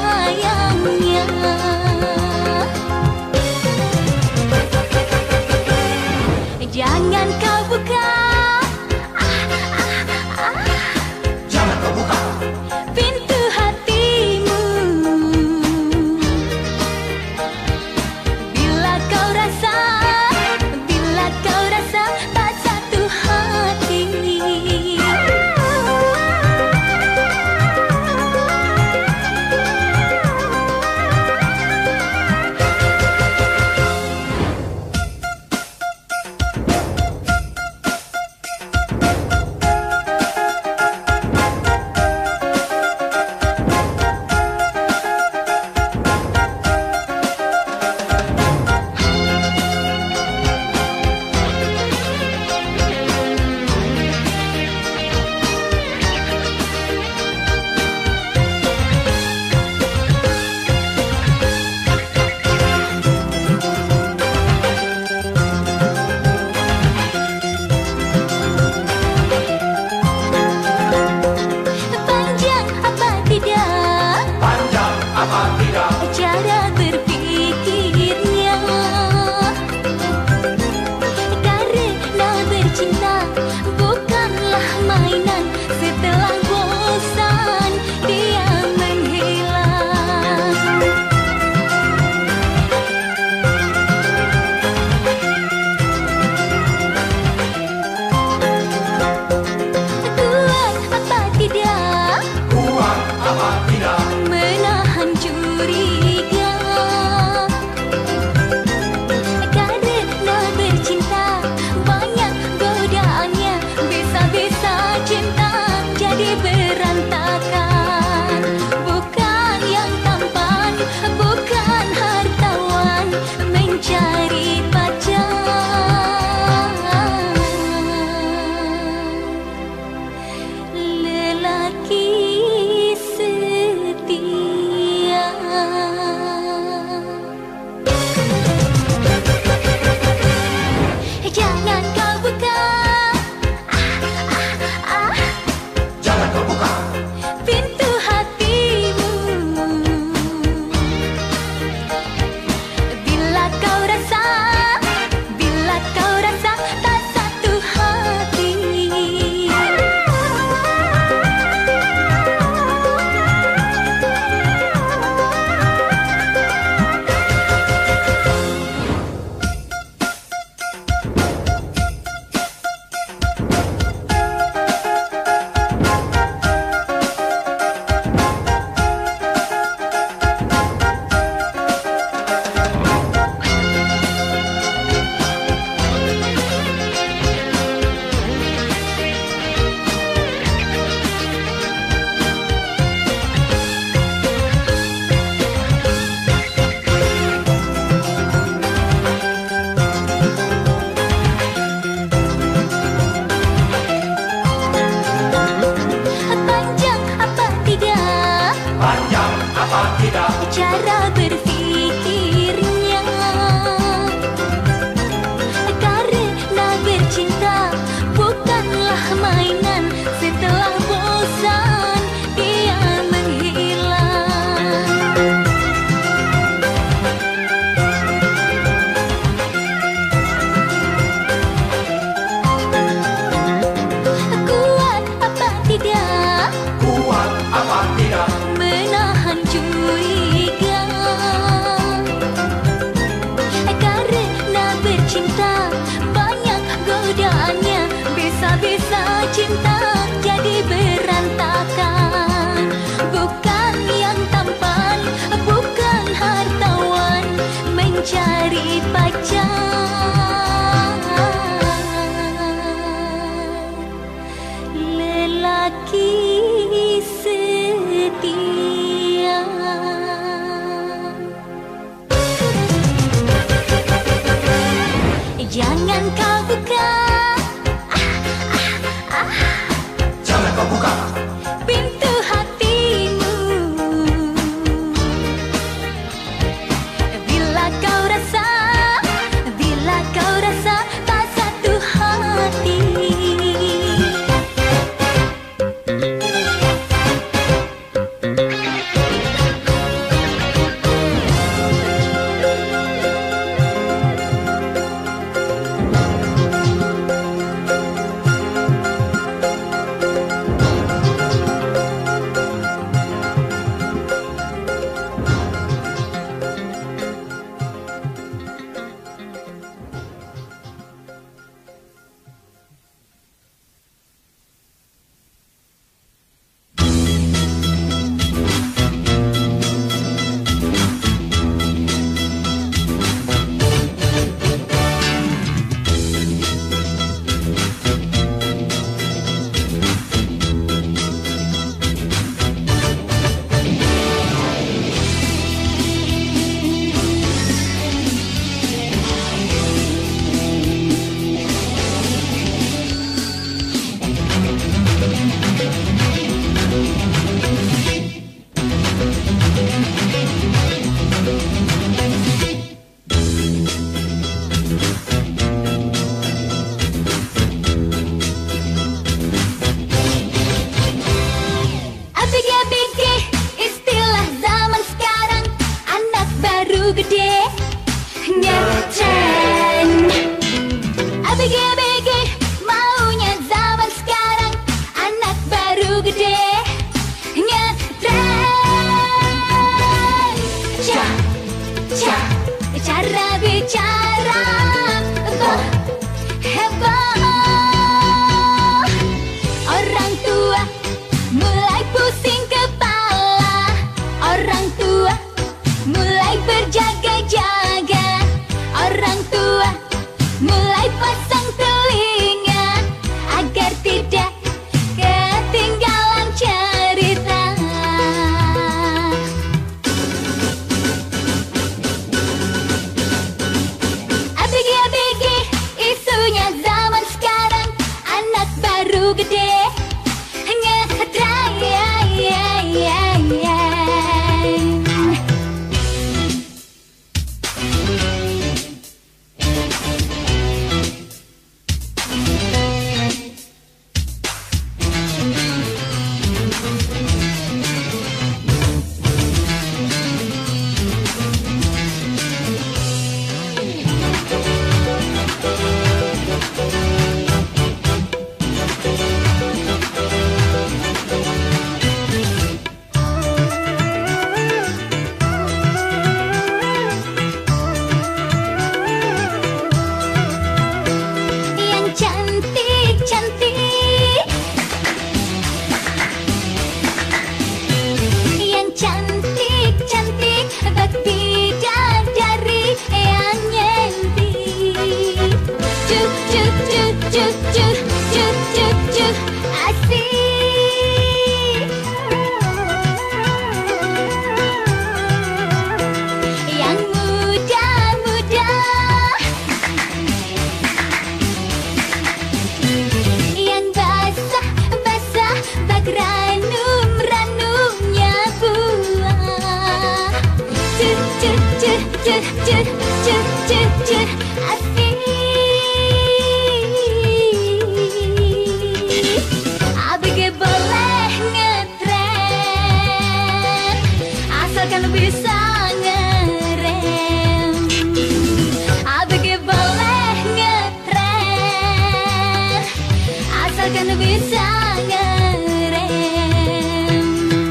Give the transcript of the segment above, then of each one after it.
sayangnya. Jangan kau buka, Jangan kau buka pintu hatimu. Bila kau rasa tak satu hati. Panjang apa tidak panjang apa tidak cara berpikirnya, karena bercinta bukanlah mainan. Setelah bosan dia menghilang. Kuat apa tidak kuat apa tidak menahan curiga, karena bercinta banyak godaannya. Bisa-bisa cinta jadi berantakan. Bukan yang tampan, bukan hartawan, mencari pacar. Lelaki setia. Jangan kau buka, Jangan kau buka pintu hatimu. Bila kau rasa tak satu hati. Panjang apa tidak panjang apa tidak cara berpikirnya, karena bercinta bukanlah mainan. Setelah bosan dia menghilang. Kuat apa tidak kuat apa tidak menahan curiga, karena bercinta banyak godaannya. Bisa-bisa cinta jadi berantakan. Bukan yang tampan, bukan hartawan, mencari pacar. Lelaki setia. Jangan kau buka, Jangan kau buka pintu hatimu. Bila kau rasa tak satu hati. gede ngetren. ABG maunya zaman sekarang, anak baru gede ngetren. Cara bicara heboh. Orang tua mulai pusing kepala, orang tua mulai berjaga-jaga, orang tua mulai pasang telinga agar tidak ketinggalan cerita. ABG isunya zaman sekarang, anak baru gede ngetren. Cantik, bak bidadari yang nyentik. Cuk cuk cuk cuk cuk cuk cuk cuk asik. Yang muda-muda, yang basah-basah bak ranum-ranumnya buah. Cuk cuk cuk cuk cuk cuk cuk cuk asik. ABG boleh ngetren asalkan bisa ngerem. ABG boleh ngetren asalkan bisa ngerem.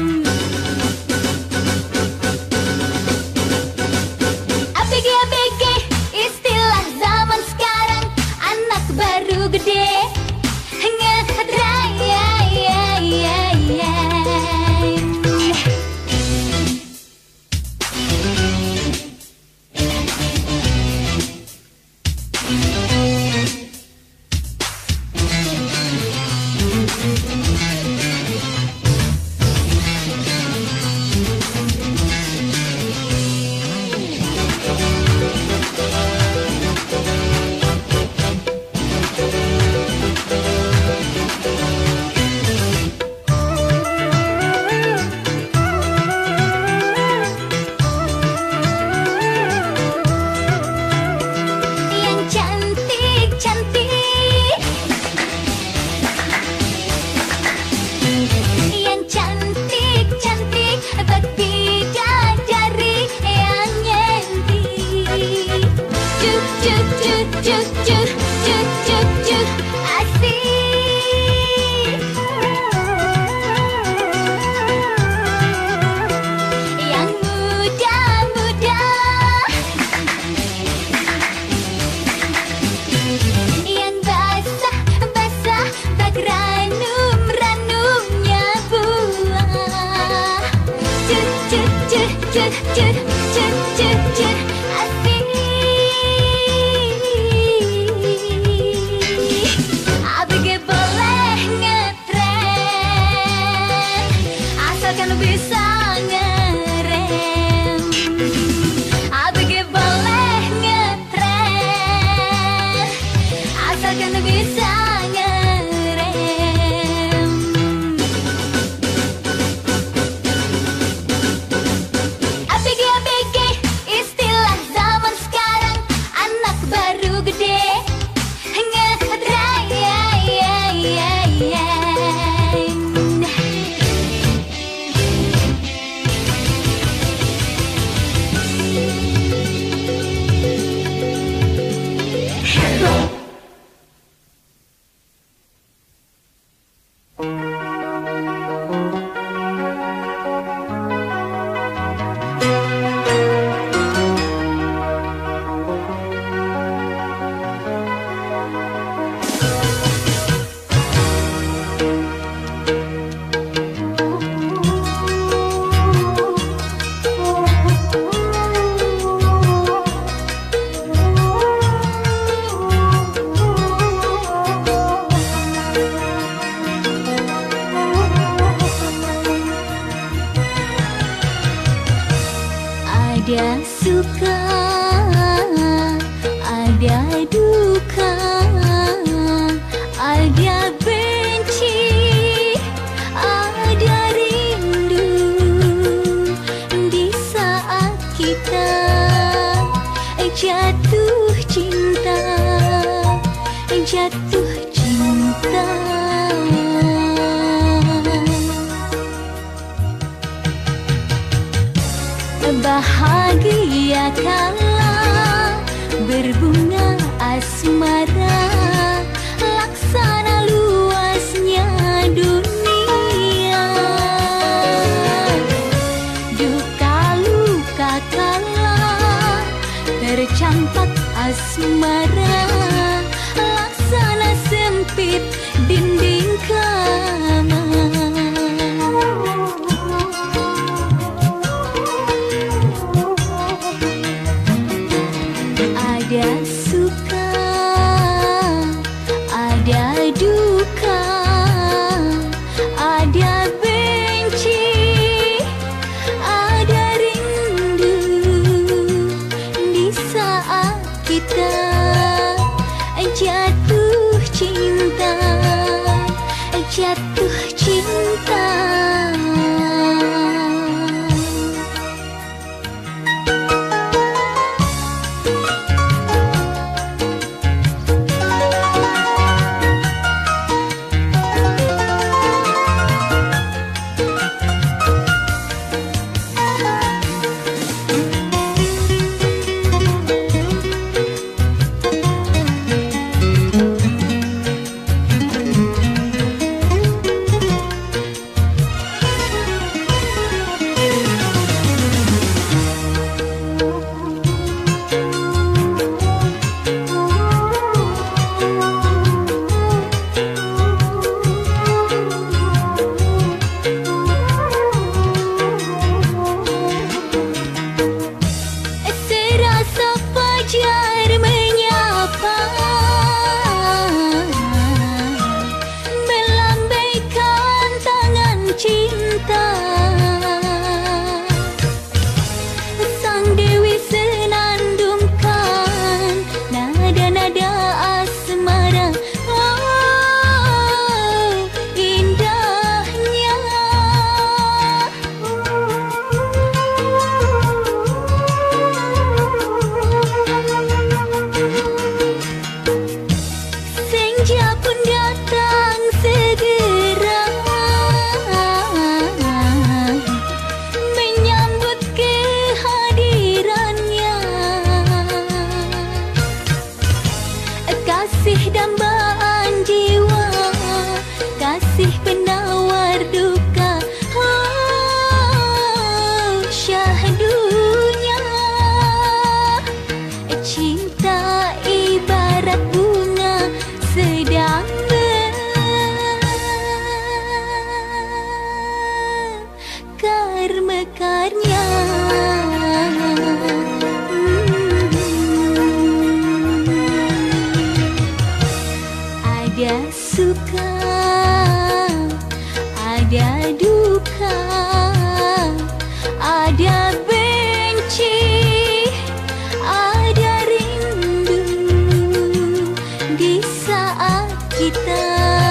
ABG istilah zaman sekarang, anak baru gede ngetren. Istilah zaman Ada suka, ada duka, ada benci, ada rindu di saat kita jatuh cinta, jatuh cinta. Bahagia kala berbunga asmara, laksana luasnya dunia. Duka luka kala tercampak asmara, laksana sempit dinding kamar. Ada suka, ada duka, ada benci, ada rindu di saat kita jatuh cinta, jatuh cinta. Mekar-mekarnya ada suka, ada duka, ada benci, ada rindu di saat kita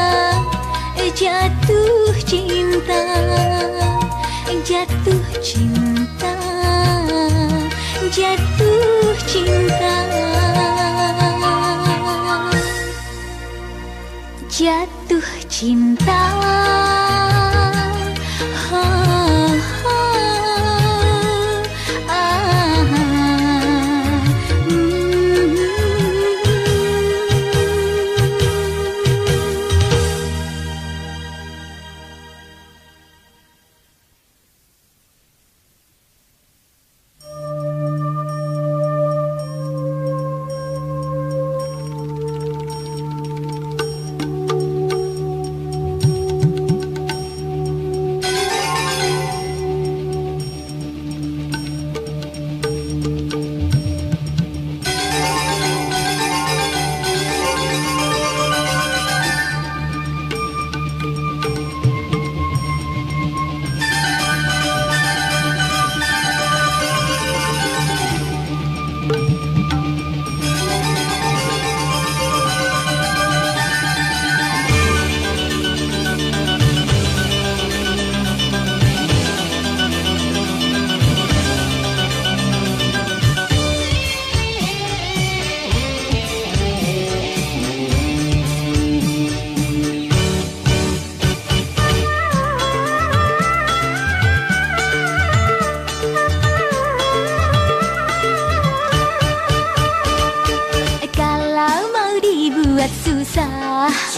jatuh cinta, jatuh cinta, jatuh cinta, jatuh cinta.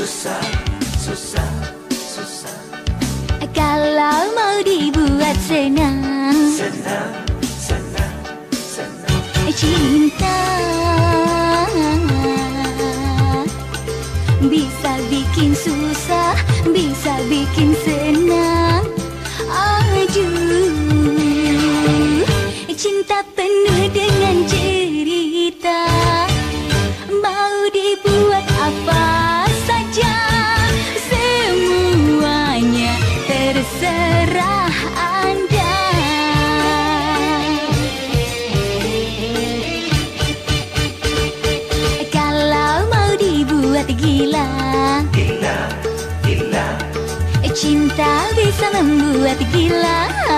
susah, susah, susah. Kalau mau dibuat senang, Senang, senang, senang. cinta bisa bikin susah, bisa bikin senang. Aduh, cinta penuh dengan cerita, mau dibuat apa saja, semuanya terserah Anda. Kalau mau dibuat gila, Gila, gila. cinta bisa membuat gila.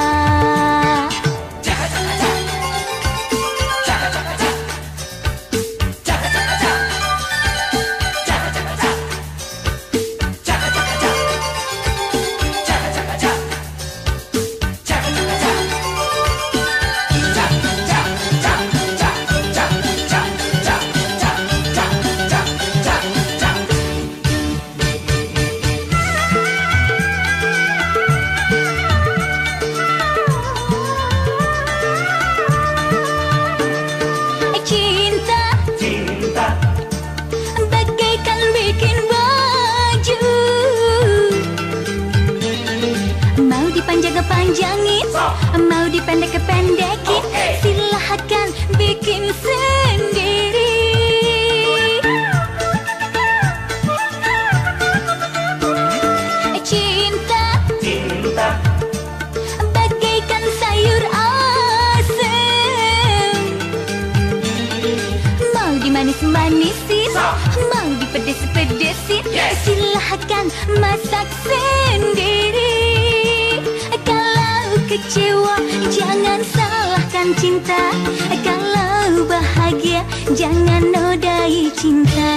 Panjangin, mau dipendek-pendekin, silahkan bikin sendiri. Cinta, Cinta, bagaikan sayur asem, mau dimanis-manisin, mau dipedes-pedesin, silahkan masak sendiri. Kecewa, jangan salahkan cinta. Kalau bahagia, jangan nodai cinta.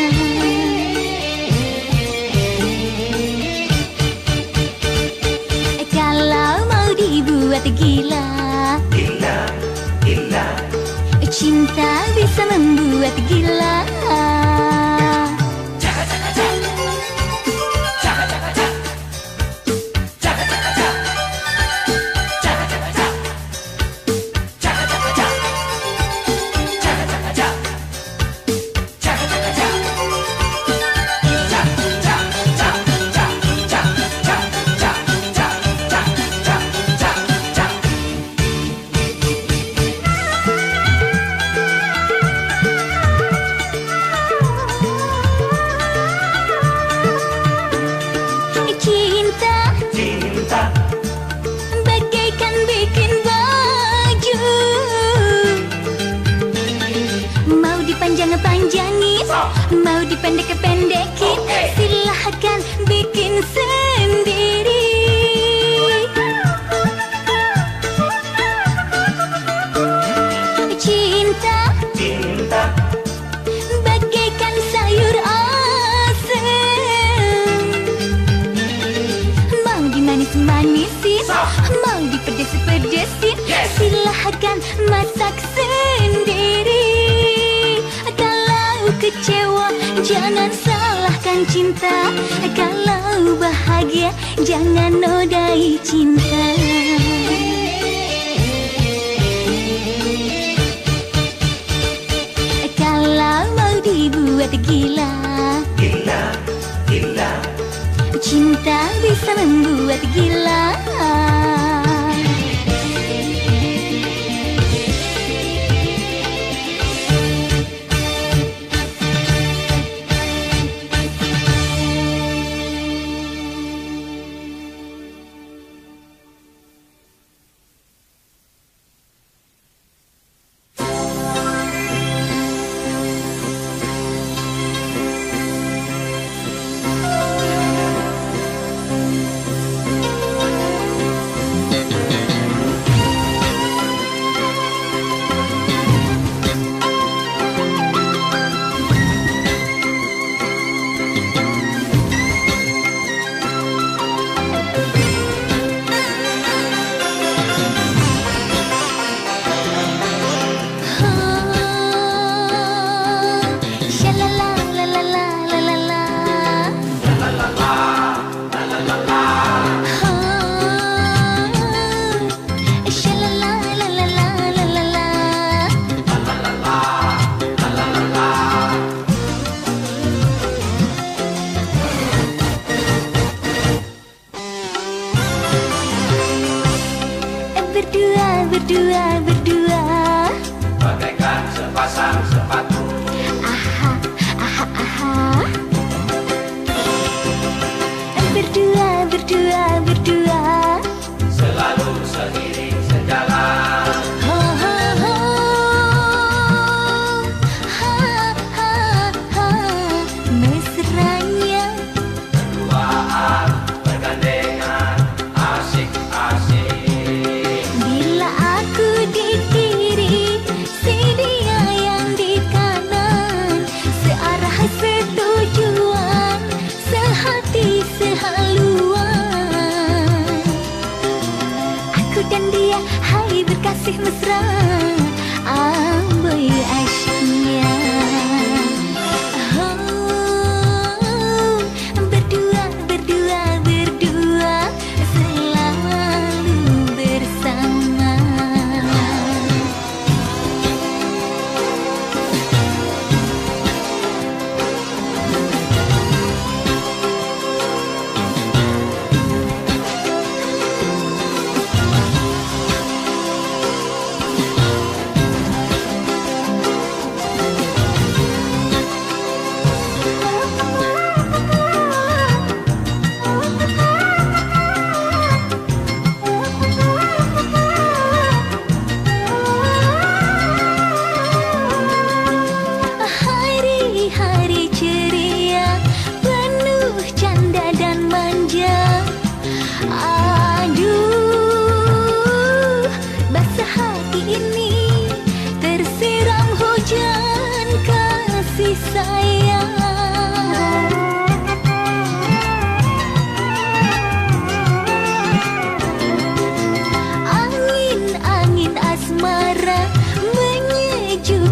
Kalau mau dibuat gila, gila, gila. cinta bisa membuat gila. Panjangin, mau dipendek-pendekin, silahkan bikin sendiri. Cinta, Cinta, bagaikan sayur asem, mau dimanis-manisin, mau dipedes-pedesin, silahkan masak sendiri. Kecewa, jangan salahkan cinta. Kalau bahagia, jangan nodai cinta. Kalau mau dibuat gila, gila, gila. cinta bisa membuat gila.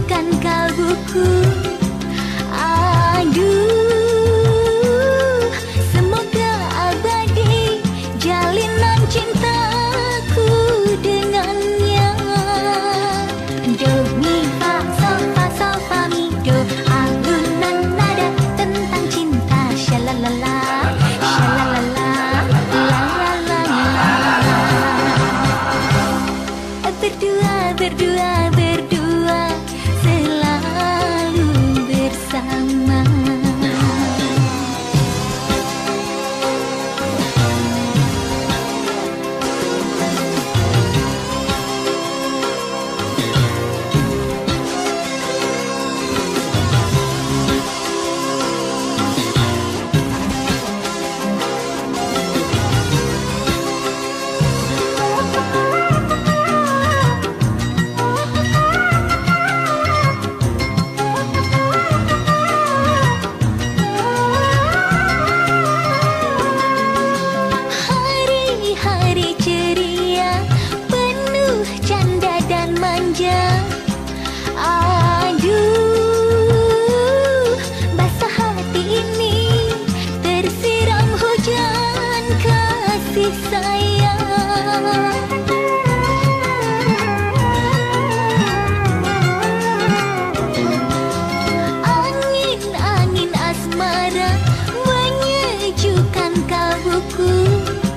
menyejukkan kalbuku. Aduh, semoga abadi jalinan cintaku dengannya. Do mi fa sol fa mi do, alunan nada tentang cinta. Shalalala, shalalala, la la la la. Berdua, berdua, berdua, selalu bersama. Hari-hari ceria, penuh canda dan manja. Aduh, basah hati ini tersiram hujan kasih sayang. Angin-angin asmara menyejukkan kalbuku.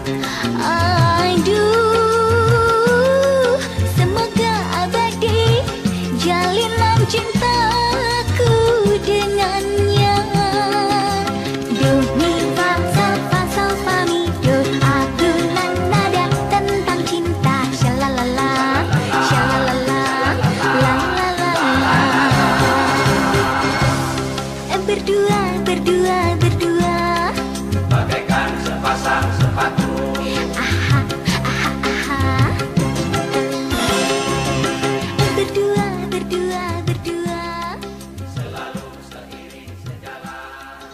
Aduh, semoga abadi jalinan cintaku dengannya. Do mi fa sol fa mi do, alunan nada tentang cinta. Shalalala, shalalala, la la la la. Berdua, berdua, berdua, bagaikan sepasang sepatu. aha, aha, aha. Berdua, berdua, berdua, Selalu seiring sejalan.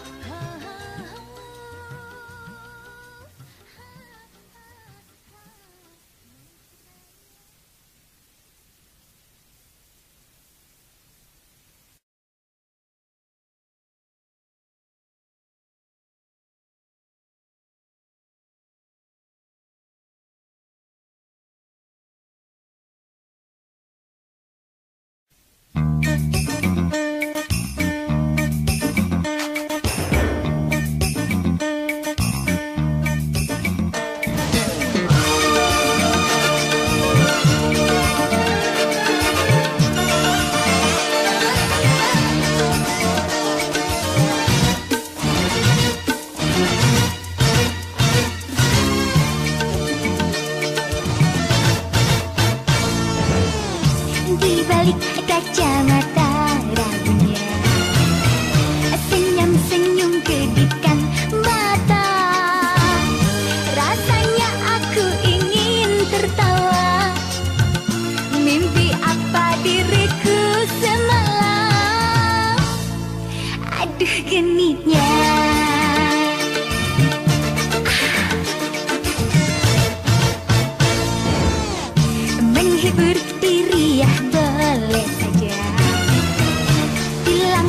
di balik kacamata ragunya, senyum-senyum kedipan mata. Rasanya aku ingin tertawa, mimpi apa diriku semalam. Aduh genitnya, menghibur diri ya boleh saja. Bila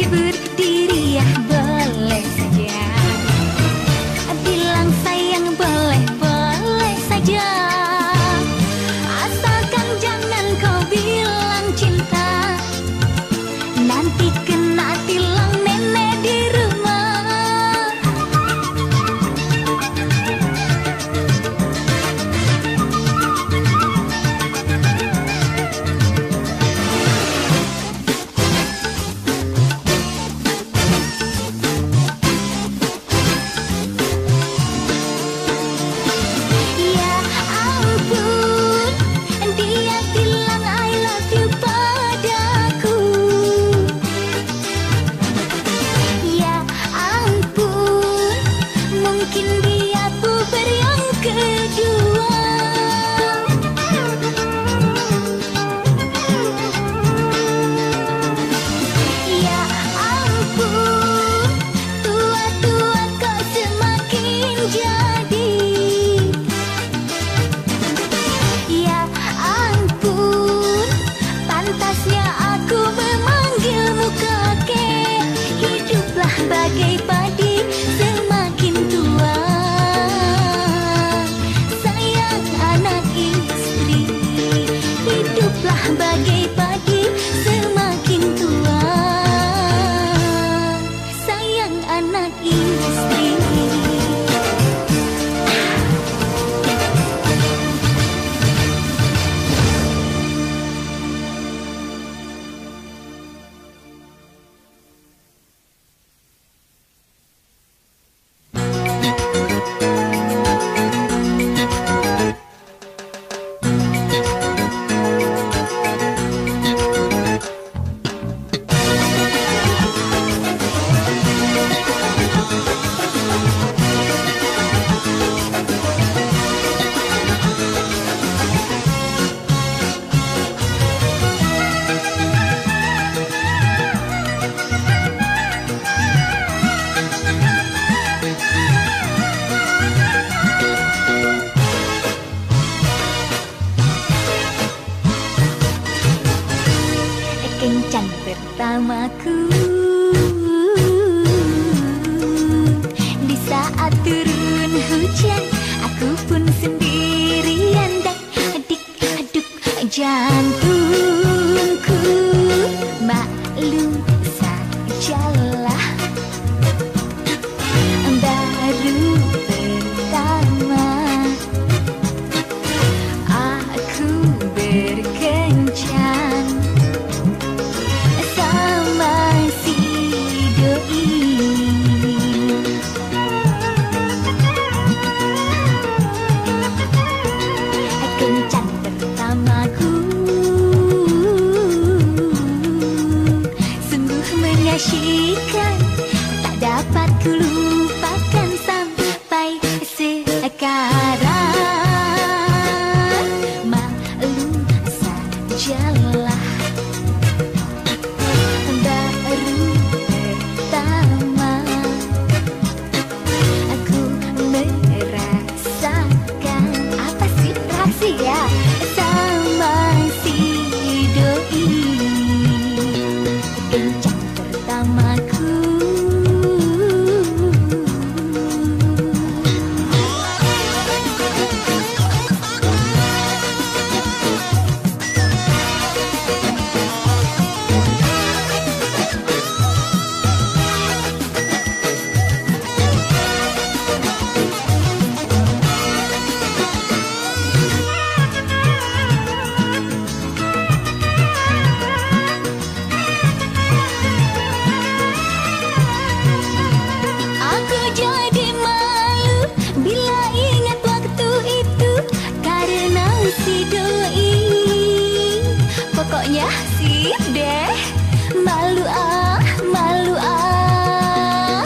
berdiri ya boleh saja. Bilang sayang boleh saja. Asalkan jangan kau bilang cinta, nanti kena tilang nenek di rumah. Ya ampun, dia bilang I love you padaku. Ya ampun, mungkin dia puber yang kedua. Ya ampun, tua-tua kau semakin jadi. Ya ampun, pantasnya aku memanggilmu kakek. Hiduplah bagai padi semakin tua. Sayang anak istri, hiduplah bagai padi semakin tua. Sayang anak istri. Kencan pertamaku di saat turun hujan, aku pun sendirian dan adik-aduk jantungku. Maklum sajalah, baru pertama aku berkencan sama si doi. Kencan pertamaku sungguh menyaksikan, tak dapat kulupakan sampai sekarang. Maklum sajalah, baru pertama aku merasakan apa sih reaksi ya sama si doi. Kencan pertamaku. Aku jadi malu bila ingat waktu itu karena si doi. Pokoknya sip deh, malu ah, malu ah.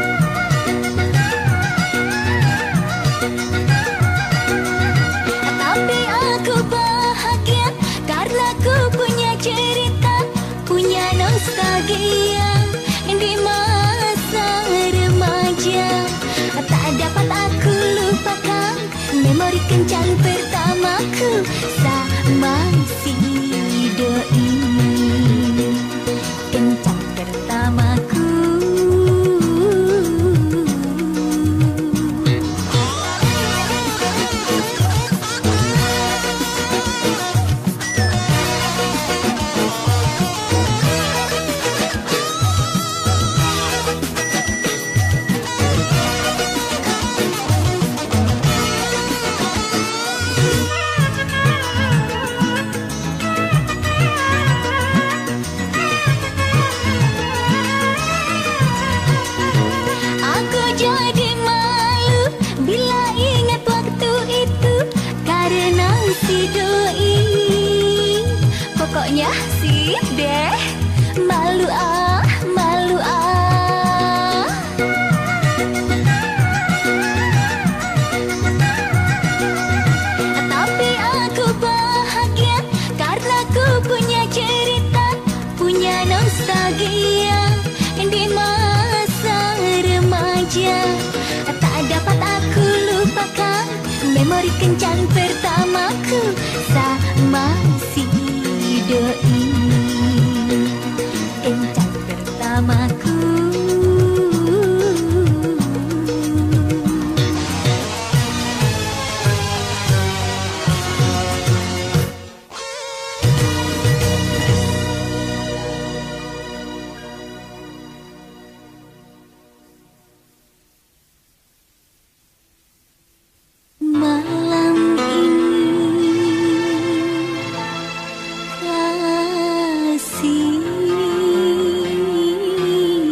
Tapi aku bahagia karena ku punya cerita, punya nostalgia di masa remaja. Tak dapat aku lupakan memori kencan pertamaku sama si doi. Kencan pertama memori kencan pertamaku sama si doi. Kencan pertamaku. Malam ini kasih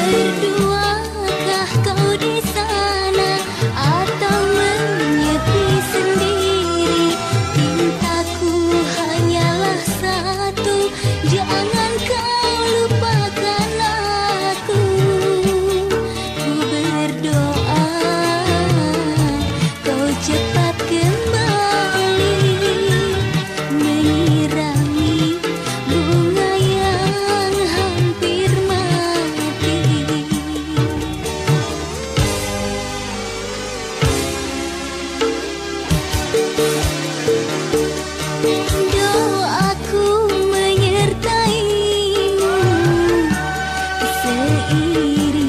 Berduakah kau di sana atau menyepi sendiri? Cintaku hanyalah satu, jangan kau lupakan aku. Ku berdoa kau cepat kembali, menyirami bunga yang hampir mati. Doaku menyertaimu seiring